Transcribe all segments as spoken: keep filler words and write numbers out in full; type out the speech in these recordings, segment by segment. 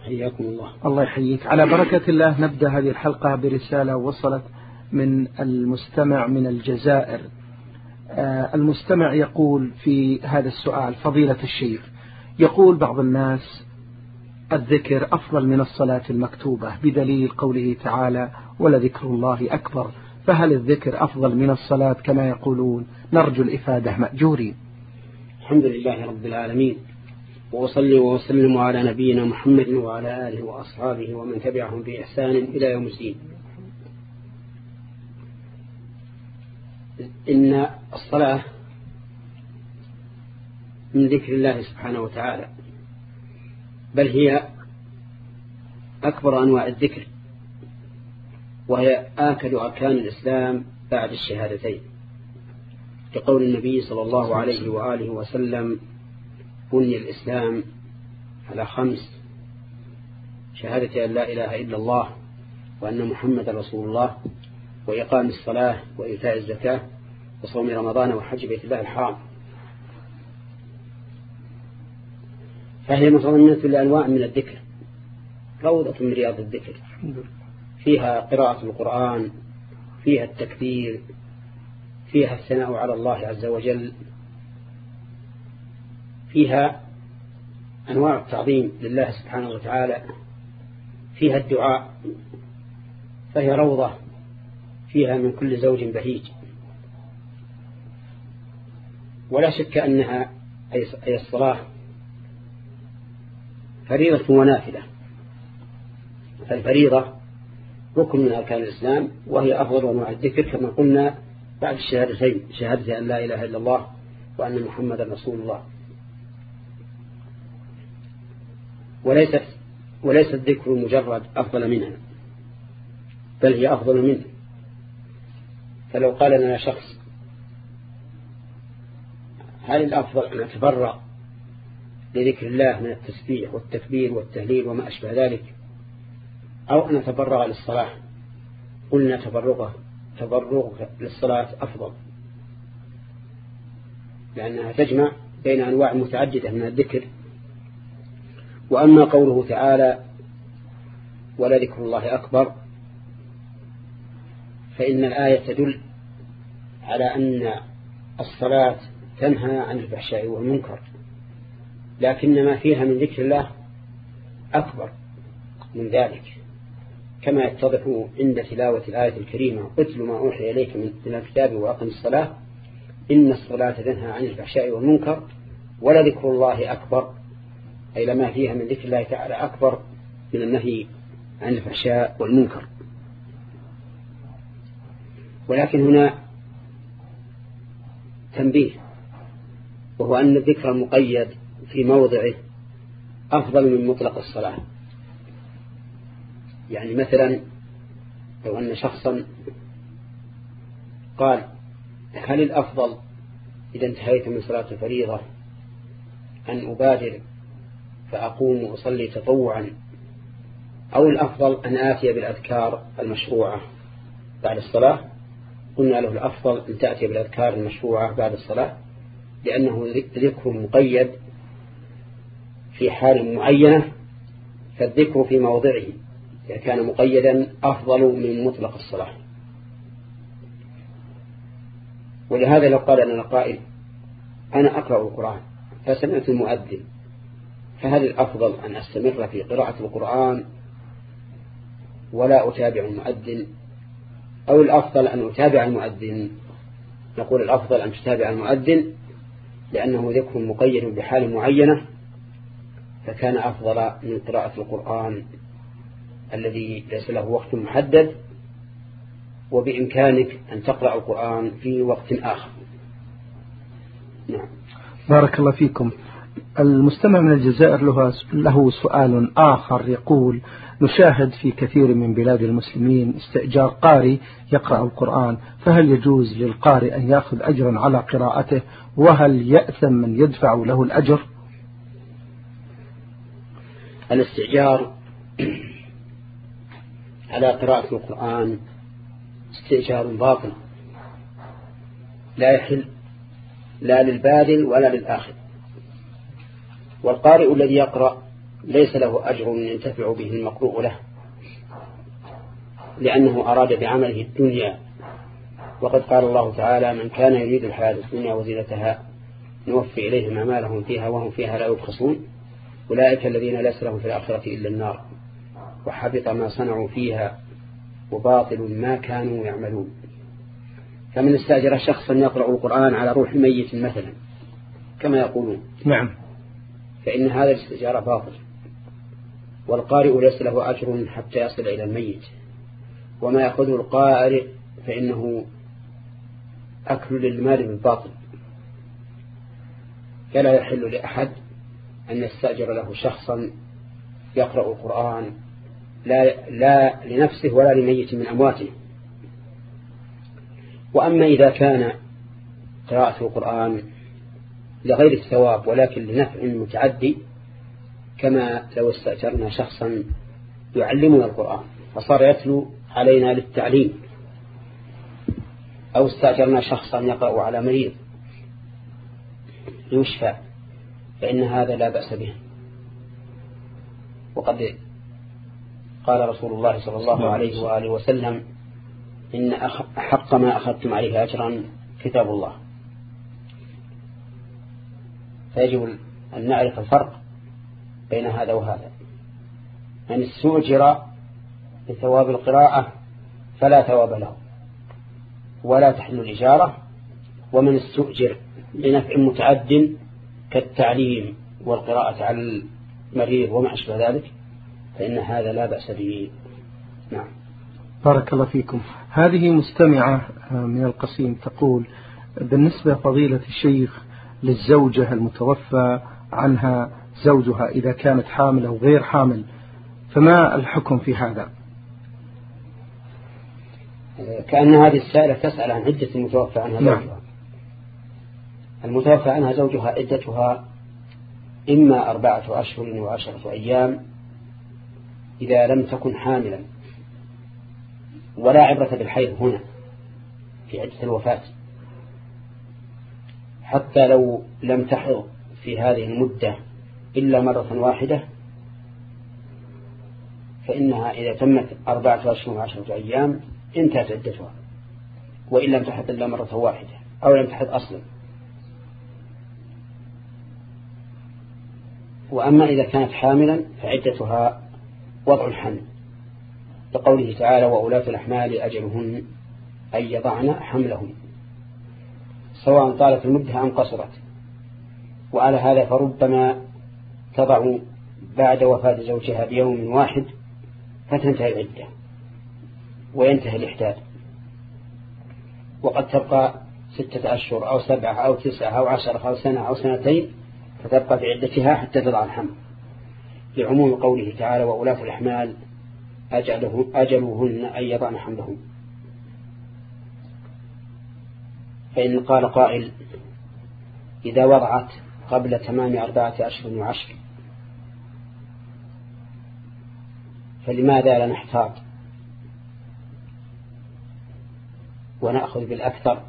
حياكم الله. الله يحييك. على بركة الله نبدأ هذه الحلقة برسالة وصلت من المستمع من الجزائر. آه المستمع يقول في هذا السؤال: فضيلة الشيخ، يقول بعض الناس الذكر أفضل من الصلاة المكتوبة بدليل قوله تعالى: ولذكر الله أكبر، فهل الذكر أفضل من الصلاة كما يقولون؟ نرجو الإفادة مأجورين. الحمد لله رب العالمين، وأصلي وأسلم على نبينا محمد وعلى آله وأصحابه ومن تبعهم بإحسان إلى يوم الدين. إن الصلاة من ذكر الله سبحانه وتعالى، بل هي أكبر أنواع الذكر، وهي آكد أركان الإسلام بعد الشهادتين، كقول النبي صلى الله عليه وآله وسلم: بني الإسلام على خمس: شهادة أن لا إله إلا الله وأن محمد رسول الله، وإقام الصلاة وإيتاء الزكاة وصوم رمضان وحج بيت الله الحرام. فهي متضمنة لأنواع من الذكر، روضة من رياض الذكر، فيها قراءة القرآن، فيها التكبير، فيها الثناء على الله عز وجل، فيها أنواع التعظيم لله سبحانه وتعالى، فيها الدعاء، فهي روضة فيها من كل زوج بهيج. ولا شك أنها أي الصلاة فريضة ونافلة، فالفريضة ركن من أركان الإسلام، وهي أفضل أنواع الذكر كما قلنا بعد الشهادتين: شهادة أن لا إله إلا الله وأن محمد رسول الله. وليست وليس الذكر مجرد أفضل منها، بل هي أفضل منه. فلو قال لنا شخص: هل الأفضل أن أتبرع لذكر الله من التسبيح والتكبير والتهليل وما أشبه ذلك، أو أن أتبرع للصلاة؟ قلنا تبرغه تبرغ للصلاة أفضل، لأنها تجمع بين أنواع متعددة من الذكر. وأما قوله تعالى: ولذكر الله أكبر، فإن الآية تدل على أن الصلاة تنهى عن الفحشاء والمنكر، لكن ما فيها من ذكر الله أكبر من ذلك، كما يتضح عند تلاوة الآية الكريمة: اتل ما أوحي إليك من الكتاب وأقم الصلاة إن الصلاة تنهى عن الفحشاء والمنكر ولذكر الله أكبر، أي لما فيها من ذكر الله تعالى أكبر من النهي عن الفحشاء والمنكر. ولكن هنا تنبيه، وهو أن الذكر المقيد في موضعه أفضل من مطلق الصلاة. يعني مثلا لو أن شخصا قال: هل الأفضل إذا انتهيت من صلاة الفريضة أن أبادر فأقوم وأصلي تطوعا، أو الأفضل أن آتي بالأذكار المشروعة بعد الصلاة؟ قلنا له: الأفضل أن تأتي بالأذكار المشروعة بعد الصلاة، لأنه ذكر مقيد في حال معينة، فالذكر في موضعه إذا كان مقيدا أفضل من مطلق الصلاة. ولهذا لو قال لنا قائل: أنا أقرأ القرآن فسمعت المؤذن، فهل الأفضل أن أستمر في قراءة القرآن ولا أتابع المؤذن، أو الأفضل أن أتابع المؤذن؟ نقول: الأفضل أن تتابع المؤذن، لأنه ذكر مقيد بحال معينة، فكان أفضل من قراءة القرآن الذي ليس له وقت محدد، وبإمكانك أن تقرأ القرآن في وقت آخر. نعم. بارك الله فيكم. المستمع من الجزائر له سؤال آخر، يقول: نشاهد في كثير من بلاد المسلمين استئجار قارئ يقرأ القرآن، فهل يجوز للقارئ أن يأخذ أجرا على قراءته، وهل يأثم من يدفع له الأجر؟ الاستئجار على قراءة القرآن استئجار باطل، لا يحل لا للباذل ولا للآخذ. والقارئ الذي يقرأ ليس له أجر ينتفع به المقروء له، لأنه أراد بعمله الدنيا. وقد قال الله تعالى: من كان يريد الحياة الدنيا وزينتها نوفي إليهم أعمالهم فيها وهم فيها لا يبخسون أولئك الذين ليس لهم في الآخرة إلا النار وحبط ما صنعوا فيها وباطل ما كانوا يعملون. فمن استأجر شخصا يقرأ القرآن على روح ميت مثلا كما يقولون، نعم، فإن هذا الاستئجار باطل، والقارئ ليس له أجر حتى يصل إلى الميت، وما يأخذه القارئ فإنه أكل للمال بالباطل. فلا يحل لأحد أن يستأجر له شخصا يقرأ القرآن لا, لا لنفسه ولا لميت من أمواته. وأما إذا كان قراءة القرآن لغير الثواب ولكن لنفع متعدي، كما لو استأجرنا شخصا يعلمنا القرآن فصار يتلو علينا للتعليم، أو استأجرنا شخصا يقرأ على مريض يشفى، فإن هذا لا بأس به. وقد قال رسول الله صلى الله عليه وآله وسلم: إن أحق ما أخذتم عليه أجرا كتاب الله. فيجب أن نعرف الفرق بين هذا وهذا. من استؤجر لثواب القراءة فلا ثواب له ولا تحل الإجارة، ومن استؤجر لنفع متعد كالتعليم والقراءة على المريض وما أشبه ذلك فإن هذا لا بأس به. نعم. بارك الله فيكم. هذه مستمعة من القصيم تقول: بالنسبة فضيلة الشيخ للزوجة المتوفى عنها زوجها إذا كانت حامل أو غير حامل، فما الحكم في هذا؟ كأن هذه السائلة تسأل عن عدة المتوفى عنها زوجها. نعم. المتوفى عنها زوجها عدتها إما أربعة أشهر وعشرة أيام إذا لم تكن حاملا، ولا عبرة بالحيض هنا في عدة الوفاة، حتى لو لم تحض في هذه المدة إلا مرة واحدة فإنها إذا تمت أربعة أشهر وعشرة أيام انتهت عدتها، وإن لم تحض إلا مرة واحدة أو لم تحض أصلا. وأما إذا كانت حاملا فعدتها وضع الحمل، لقوله تعالى: وأولاة الأحمال أجلهن أن يضعن حملهن، سواء طالت المدة أم قصرت. وعلى هذا فربما تضع بعد وفاة زوجها بيوم واحد فتنتهي العدة وينتهي الإحداث، وقد تبقى ستة أشهر أو سبعة أو تسعة أو عشرة أو سنة أو سنتين فتبقى في عدتها حتى تضع الحمل، لعموم قوله تعالى: وأولاة الأحمال أجلهن أن يضعن حملهن. فإن قال قائل: إذا وضعت قبل تمام أربعة أشهر وعشر فلماذا لا نحتاط ونأخذ بالأكثر؟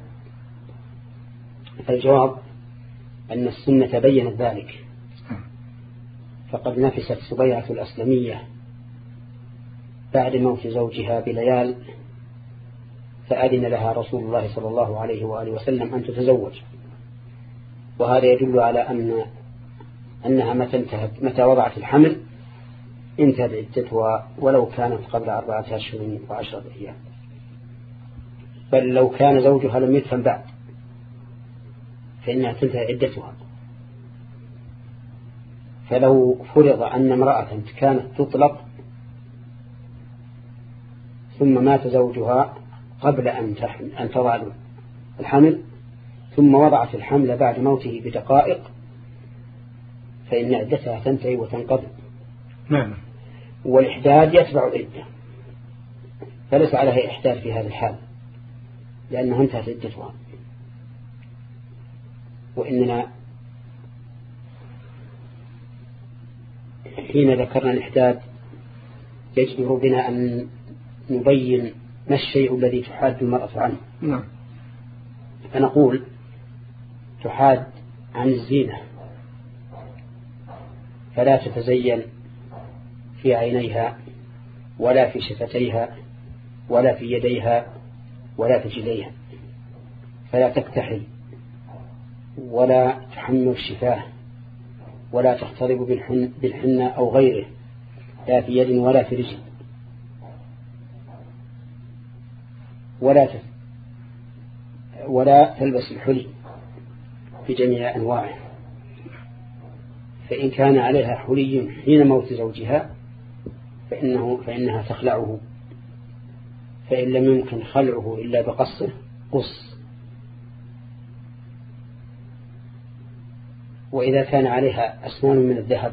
فالجواب أن السنة بيّنت ذلك، فقد نفست سبيعة الأسلمية بعد موت زوجها بليال فأذن لها رسول الله صلى الله عليه وآله وسلم أن تتزوج، وهذا يدل على أن أنها متى انتهت متى وضعت الحمل انتهت عدتها ولو كانت قبل أربعة أشهر وعشرة أيام، بل لو كان زوجها لم يدفن بعد فإنها تنتهي عدتها. فلو فرض أن امرأة كانت تطلق ثم مات زوجها قبل أن أن تضع الحمل ثم وضعت الحمل بعد موته بدقائق فإن عدتها تنتهي وتنقضي. نعم. والإحداد يتبع العدة، فليس عليها إحداد في هذا الحال لأنها انتهت عدتها. وإننا حين ذكرنا الإحداد يجدر بنا أن نبين ما الشيء الذي تحاد المرأة عنه. نعم. فنقول تحاد عن الزينة، فلا تتزين في عينيها ولا في شفتيها ولا في يديها ولا في جليها، فلا تكتحل ولا تحمل الشفاه ولا تختلط بالحن بالحنة أو غيره، لا في يد ولا في رجل، ولا ولا تلبس الحلي في جميع أنواعه. فإن كان عليها حلي حين موت زوجها فإنه فإنها تخلعه، فإن لم يمكن خلعه إلا بقصه قص. وإذا كان عليها أسنان من الذهب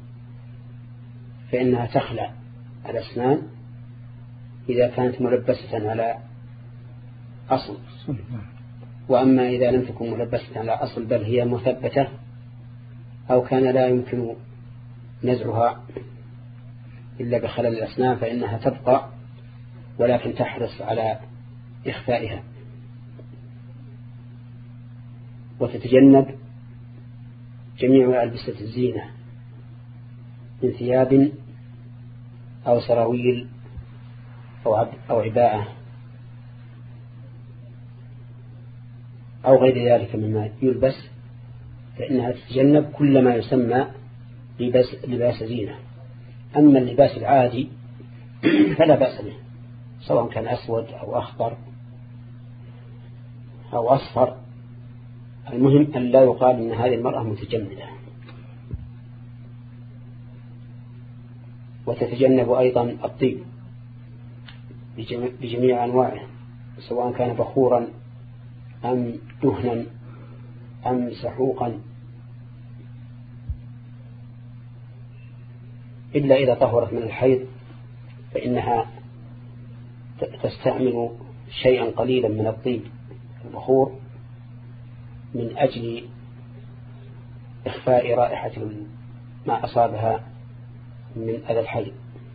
فإنها تخلع الأسنان إذا كانت ملبسة على أصل. وأما إذا لم تكن ملبسة على أصل بل هي مثبتة أو كان لا يمكن نزعها إلا بخلل الأسنان فإنها تبقى، ولكن تحرص على إخفائها، وتتجنب جميع ألبسة الزينة من ثياب أو سراويل أو عباءة أو غير ذلك مما يلبس، فإنها تتجنب كل ما يسمى لباس, لباس زينة. أما اللباس العادي فلا بأس به، سواء كان أسود أو أخضر أو أصفر، المهم أن لا يقال أن هذه المرأة متجملة. وتتجنب أيضا الطيب بجميع أنواعه، سواء كان بخورا أم دهنا أم سحوقا، إلا إذا طهرت من الحيض فإنها تستعمل شيئا قليلا من الطيب البخور من أجل إخفاء رائحة ما أصابها من أذى الحيض.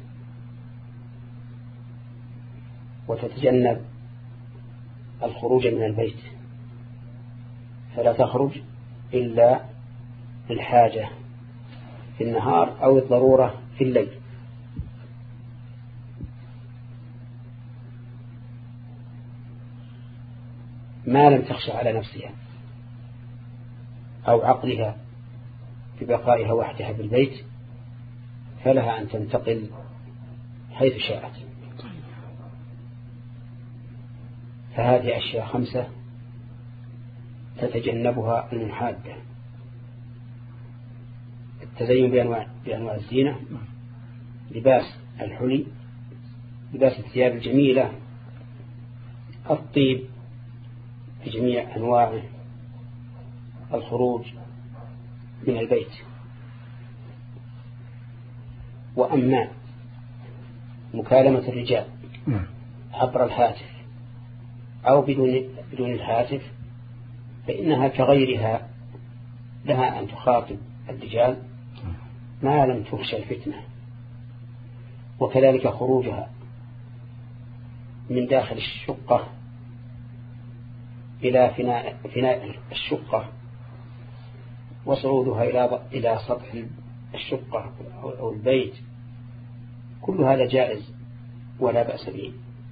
وتتجنب الخروج من البيت، فلا تخرج إلا للحاجة في النهار أو الضرورة في الليل. ما لم تخشى على نفسها أو عقلها ببقائها وحدها بالبيت فلها أن تنتقل حيث شاءت. فهذه أشياء خمسة تتجنبها المحادة: التزين بأنواع, بأنواع الزينة، لباس الحلي، لباس الثياب الجميلة، الطيب بجميع أنواعه، الخروج من البيت. وأما مكالمة الرجال عبر الهاتف أو بدون بدون الهاتف فإنها كغيرها، لها أن تخاطب الرجال ما لم تخشى الفتنة. وكذلك خروجها من داخل الشقة إلى فناء, فناء الشقة وصعودها إلى إلى سطح الشقة أو البيت، كل هذا جائز ولا بأس به.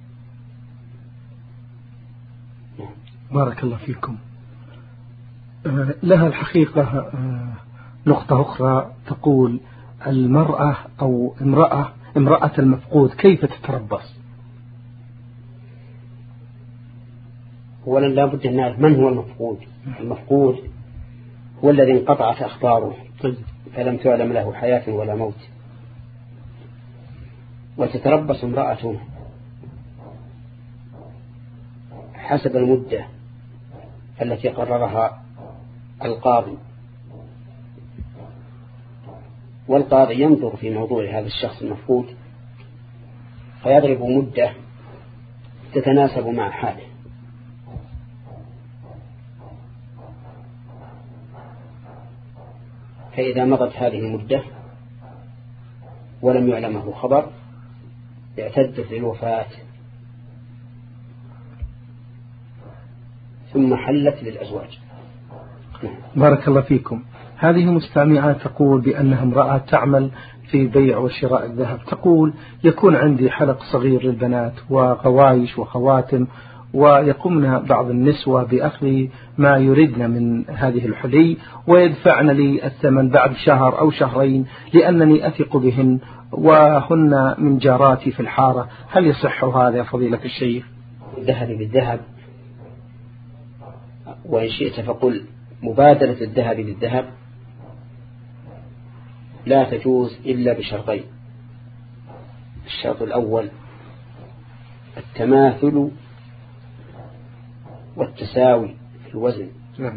بارك الله فيكم. لها الحقيقة نقطة أخرى تقول: المرأة أو امرأة امرأة المفقود كيف تتربص؟ أولا لا بد أن نعرف من هو المفقود. المفقود هو الذي انقطعت أخباره فلم تعلم له حياة ولا موت. وتتربص امرأته حسب المدة التي قررها القاضي، والقاضي ينظر في موضوع هذا الشخص المفقود فيضرب مدة تتناسب مع حاله. فإذا مضت هذه المدة ولم يعلمه خبر اعتدت للوفاة ثم حلت للأزواج. بارك الله فيكم. هذه مستمعة تقول بأنها امرأة تعمل في بيع وشراء الذهب. تقول يكون عندي حلق صغير للبنات وغوايش وخواتم، ويقومن بعض النسوة بأخذ ما يريدن من هذه الحلي ويدفعن لي الثمن بعد شهر أو شهرين لأنني أثق بهن وهن من جاراتي في الحارة. هل يصح هذا يا فضيلة الشيخ؟ الذهب بالذهب، وإن شئت فقل مبادلة الذهب بالذهب لا تجوز إلا بشرطين. الشرط الأول التماثل والتساوي في الوزن. نعم.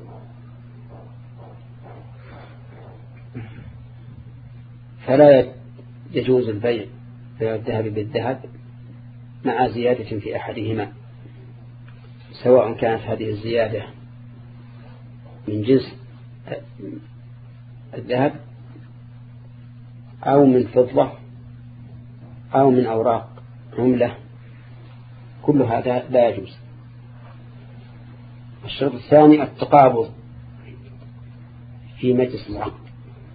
فلا يجوز البيع بيع الذهب بالذهب مع زيادة في أحدهما، سواء كانت هذه الزيادة من جنس الذهب أو من فضة أو من أوراق عملة، كل هذا لا يجوز. الشرط الثاني التقابض في مجلس العقد،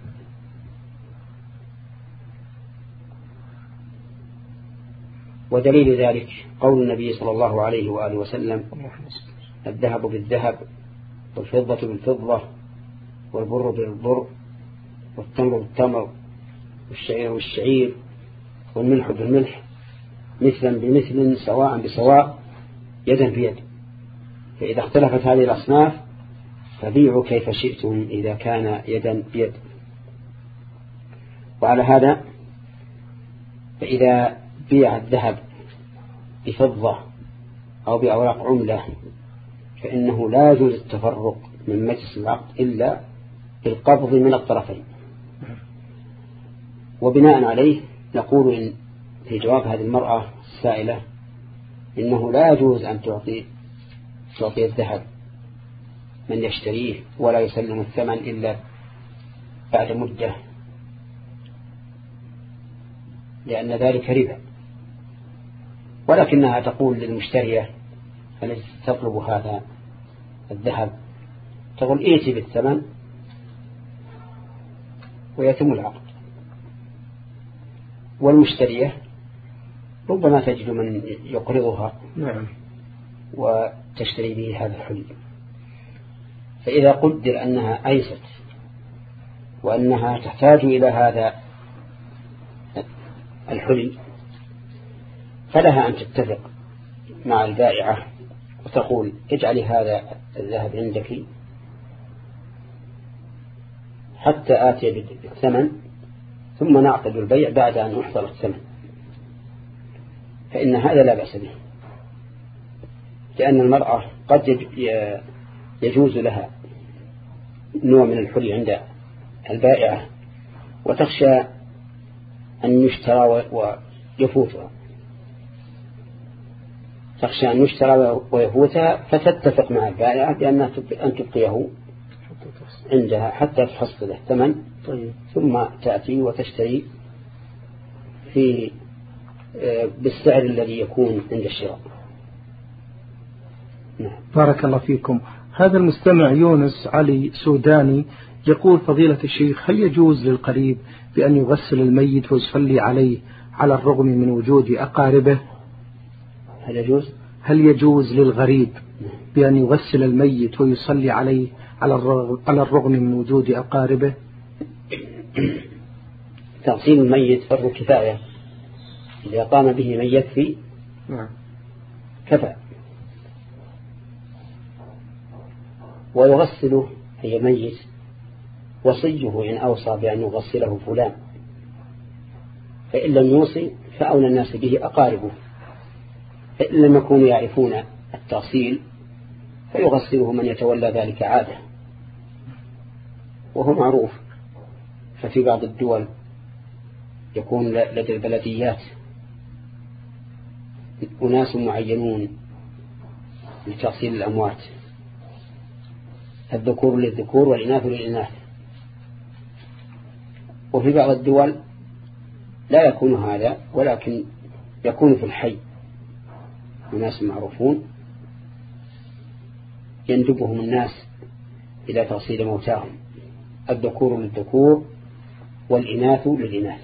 ودليل ذلك قول النبي صلى الله عليه وآله وسلم: الذهب بالذهب والفضة بالفضة والبر بالبر والتمر بالتمر والشعير بالشعير والملح بالملح مثلا بمثل سواء بسواء يدا بيد، فإذا اختلفت هذه الأصناف فبيعوا كيف شئتم إذا كان يدا بيد. وعلى هذا فإذا بيع الذهب بفضة أو بأوراق عملة فإنه لا يجوز التفرق من مجلس العقد إلا بالقبض من الطرفين. وبناء عليه نقول إن في جواب هذه المرأة السائلة إنه لا يجوز أن تعطي تعطي الذهب من يشتريه ولا يسلم الثمن إلا بعد مدة، لأن ذلك ربا. ولكنها تقول للمشترية التي تطلب هذا الذهب، تقول ائتي بالثمن ويتم العقد. والمشترية ربما تجد من يقرضها نعم وتشتري به هذا الحلي. فإذا قدر أنها أيست وأنها تحتاج إلى هذا الحلي فلها أن تتفق مع البائعة وتقول: اجعلي هذا الذهب عندك حتى آتي بالثمن ثم نعقد البيع بعد أن يحصل الثمن، فإن هذا لا بأس به، لأن المرأة قد يجوز لها نوع من الحلي عند البائعة وتخشى أن يشترى ويفوتها، تخشى أن يشترى ويفوتها فتتفق مع البائعة بأن تبقيه عندها حتى تحصل الثمن. طيب. ثم تأتي وتشتري في بالسعر الذي يكون عند الشراء. نعم. بارك الله فيكم. هذا المستمع يونس علي سوداني يقول: فضيلة الشيخ، هل يجوز للقريب بأن يغسل الميت ويصلي عليه على الرغم من وجود أقاربه؟ هل يجوز هل يجوز للغريب بأن يغسل الميت ويصلي عليه على الرغم من وجود أقاربه؟ تغسيل الميت فرض كفاية، إذا قام به من يكفي كفى. ويغسله أي ميت وصيه إن أوصى بأن يغسله فلان، فإن لم يوصي فأولى الناس به أقاربه، فإن لم يكونوا يعرفون التغسيل فيغسله من يتولى ذلك عادة، وهو معروف. ففي بعض الدول يكون لدى البلديات أناس معينون لتغسيل الأموات، الذكور للذكور والإناث للإناث. وفي بعض الدول لا يكون هذا، ولكن يكون في الحي أناس معروفون يندبهم الناس إلى تغسيل موتاهم الذكور للذكور والإناث للإناث.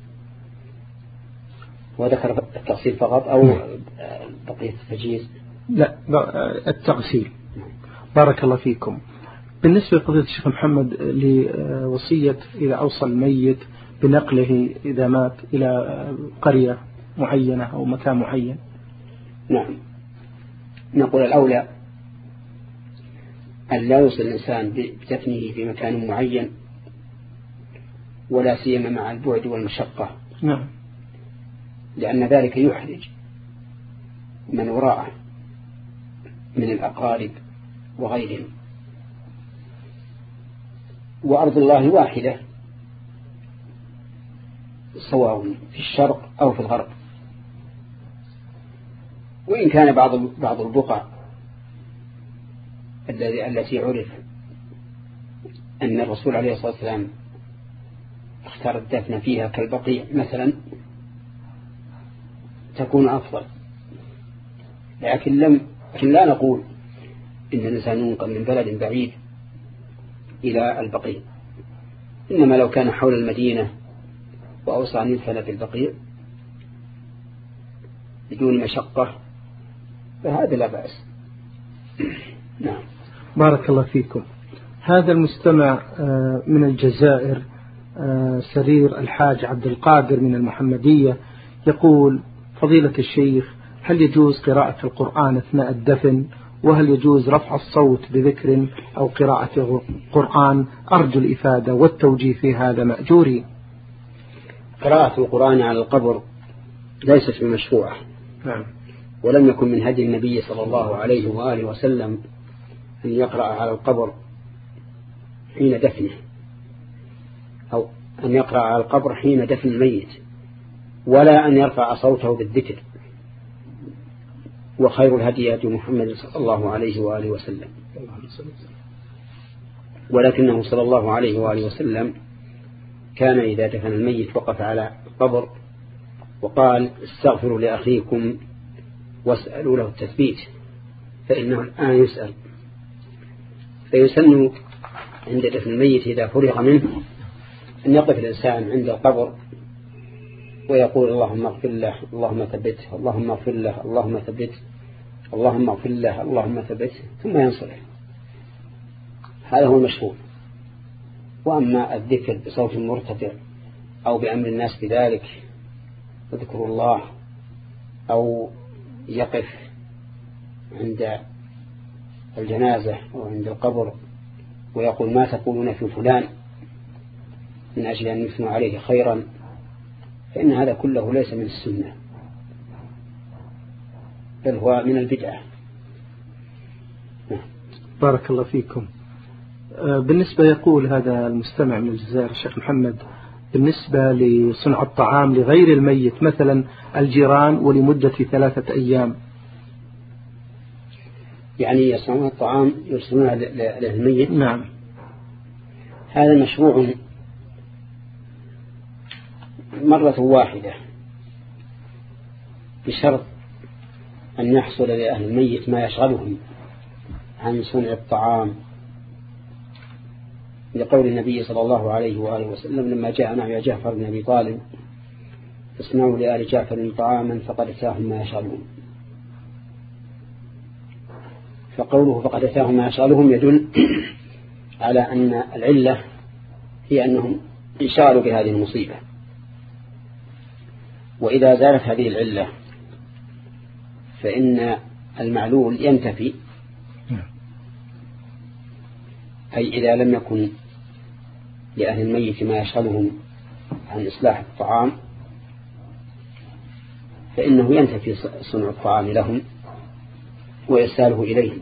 وذكر التغسيل فقط أو بقية التجهيز؟ لا، التغسيل. بارك الله فيكم. بالنسبة لفضيلة الشيخ محمد لوصية إذا أوصى الميت بنقله إذا مات إلى قرية معينة أو مكان معين. نعم، نقول الأولى أن لا يوصل الإنسان بدفنه في مكان معين، ولا سيما مع البعد والمشقة. نعم. لأن ذلك يحرج من وراءه من الأقارب وغيرهم. وأرض الله واحدة سواء في الشرق أو في الغرب. وإن كان بعض بعض البقع التي عرف أن الرسول عليه الصلاة والسلام اختار الدفن فيها كالبقيع مثلا تكون أفضل، لكن لم لكن لا نقول إن الإنسان ينقل من بلد بعيد إلى البقيع، إنما لو كان حول المدينة وأوصى أن يدفن في البقيع بدون مشقة فهذا لا بأس. نعم. بارك الله فيكم. هذا المستمع من الجزائر سرير الحاج عبد القادر من المحمدية يقول: فضيلة الشيخ، هل يجوز قراءة القرآن أثناء الدفن؟ وهل يجوز رفع الصوت بذكر أو قراءة القرآن؟ أرجو الإفادة والتوجيه في هذا مأجوري. قراءة القرآن على القبر ليست بمشروعة. نعم. ولم يكن من هدي النبي صلى الله عليه وآله وسلم أن يقرأ على القبر حين دفنه، أو أن يقرأ على القبر حين دفن الميت، ولا أن يرفع صوته بالذكر. وخير الهدي هدي محمد صلى الله عليه وآله وسلم. ولكنه صلى الله عليه وآله وسلم كان إذا دفن الميت وقف على القبر وقال: استغفروا لأخيكم واسألوا له التثبيت فإنه الآن يسأل. فيسن عند دفن الميت إذا فرغ منه أن يقف الإنسان عند القبر ويقول: اللهم اغفر له، اللهم ثبته، اللهم اغفر له، اللهم ثبته، اللهم اغفر له، اللهم ثبته، ثم ينصرف. هذا هو المشروع. وأما الذكر بصوت مرتفع أو بأمر الناس بذلك وذكر الله، أو يقف عند الجنازة أو عند القبر ويقول: ما تقولون في فلان من أجل أن يثنوا عليه خيرا، فإن هذا كله ليس من السنة، بل هو من البدعة. بارك الله فيكم. بالنسبة يقول هذا المستمع من الجزائر الشيخ محمد: بالنسبة لصنع الطعام لغير الميت مثلا الجيران ولمدة ثلاثة أيام، يعني يصنعون الطعام يرسلونه للميت. نعم. هذا مشروع مرة واحدة بشرط أن يحصل لأهل الميت ما يشغلهم عن صنع الطعام، لقول النبي صلى الله عليه وآله وسلم لما جاء مع جعفر بن أبي طالب: اصنعوا لآل جعفر طعاما فقد أتاهم ما يشغلهم. فقوله فقد أتاهم ما يشغلهم يدل على أن العلة هي أنهم انشغلوا بهذه المصيبة. وإذا زالت هذه العلة فإن المعلول ينتفي، أي إذا لم يكن لأهل الميت ما يشغلهم عن إصلاح الطعام فإنه ينتفي صنع الطعام لهم وإرساله إليهم.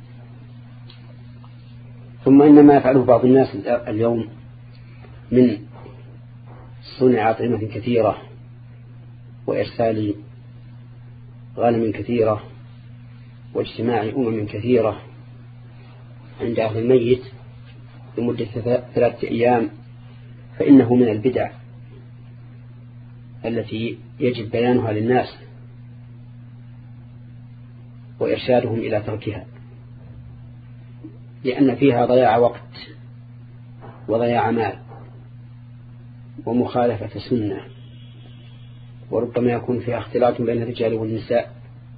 ثم إنما يفعله بعض الناس اليوم من صنع أطعمة كثيرة وإرسال غنم كثيرة واجتماع أمم كثيرة عند أهل الميت لمدة ثلاثة أيام، فإنه من البدع التي يجب بيانها للناس وإرشادهم إلى تركها، لأن فيها ضياع وقت وضياع مال ومخالفة سنة، وربما يكون فيها اختلاط بين الرجال والنساء،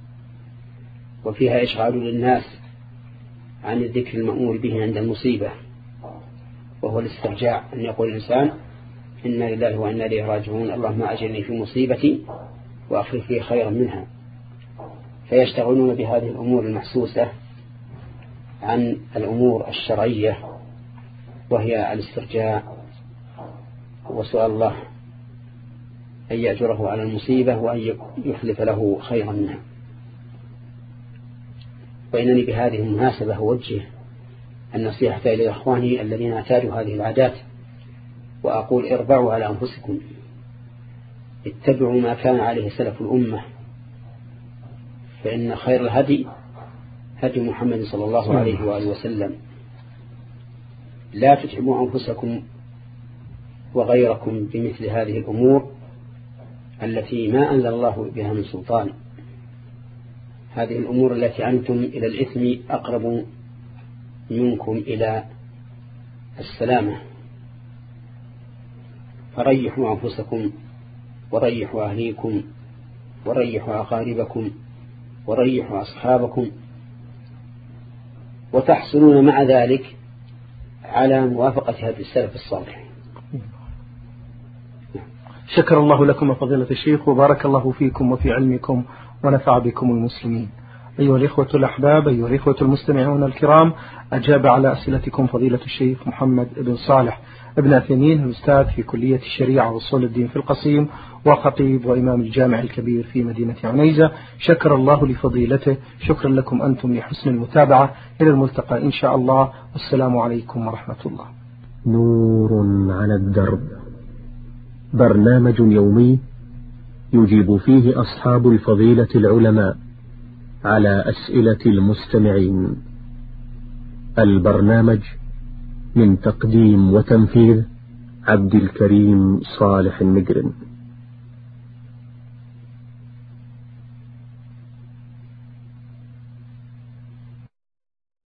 وفيها إشغال للناس عن الذكر المأمور به عند المصيبة، وهو الاسترجاع، أن يقول الإنسان إنا لله وإنا إليه راجعون، اللهم أجرني في مصيبتي وأخلف لي خيرا منها. فيشتغلون بهذه الأمور المحسوسة عن الأمور الشرعية، وهي الاسترجاع وسؤال الله أن يأجره على المصيبة وأن يخلف له خيرا منها. وإنني بهذه المناسبة أوجه النصيحة إلى إخواني الذين اعتادوا هذه العادات، وأقول اربعوا على أنفسكم، اتبعوا ما كان عليه سلف الأمة، فإن خير الهدي هدي محمد صلى الله عليه وآله وسلم. لا تتعبوا أنفسكم وغيركم بمثل هذه الأمور التي ما أنزل الله بها من سلطان. هذه الأمور التي أنتم إلى الإثم أقرب منكم إلى السلامة. فريحوا أنفسكم وريحوا أهليكم وريحوا أقاربكم وريحوا أصحابكم، وتحصلون مع ذلك على موافقة هذا السلف الصالح. شكر الله لكم فضيلة الشيخ، وبارك الله فيكم وفي علمكم ونفع بكم المسلمين. أيها الإخوة الأحباب، أيها الإخوة المستمعون الكرام، أجاب على أسئلتكم فضيلة الشيخ محمد بن صالح ابن عثيمين، الأستاذ في كلية الشريعة وأصول الدين في القصيم، وخطيب وإمام الجامع الكبير في مدينة عنيزة. شكر الله لفضيلته. شكرا لكم أنتم لحسن المتابعة. إلى الملتقى إن شاء الله، والسلام عليكم ورحمة الله. نور على الدرب، برنامج يومي يجيب فيه أصحاب الفضيلة العلماء على أسئلة المستمعين. البرنامج من تقديم وتنفيذ عبد الكريم صالح المجرم.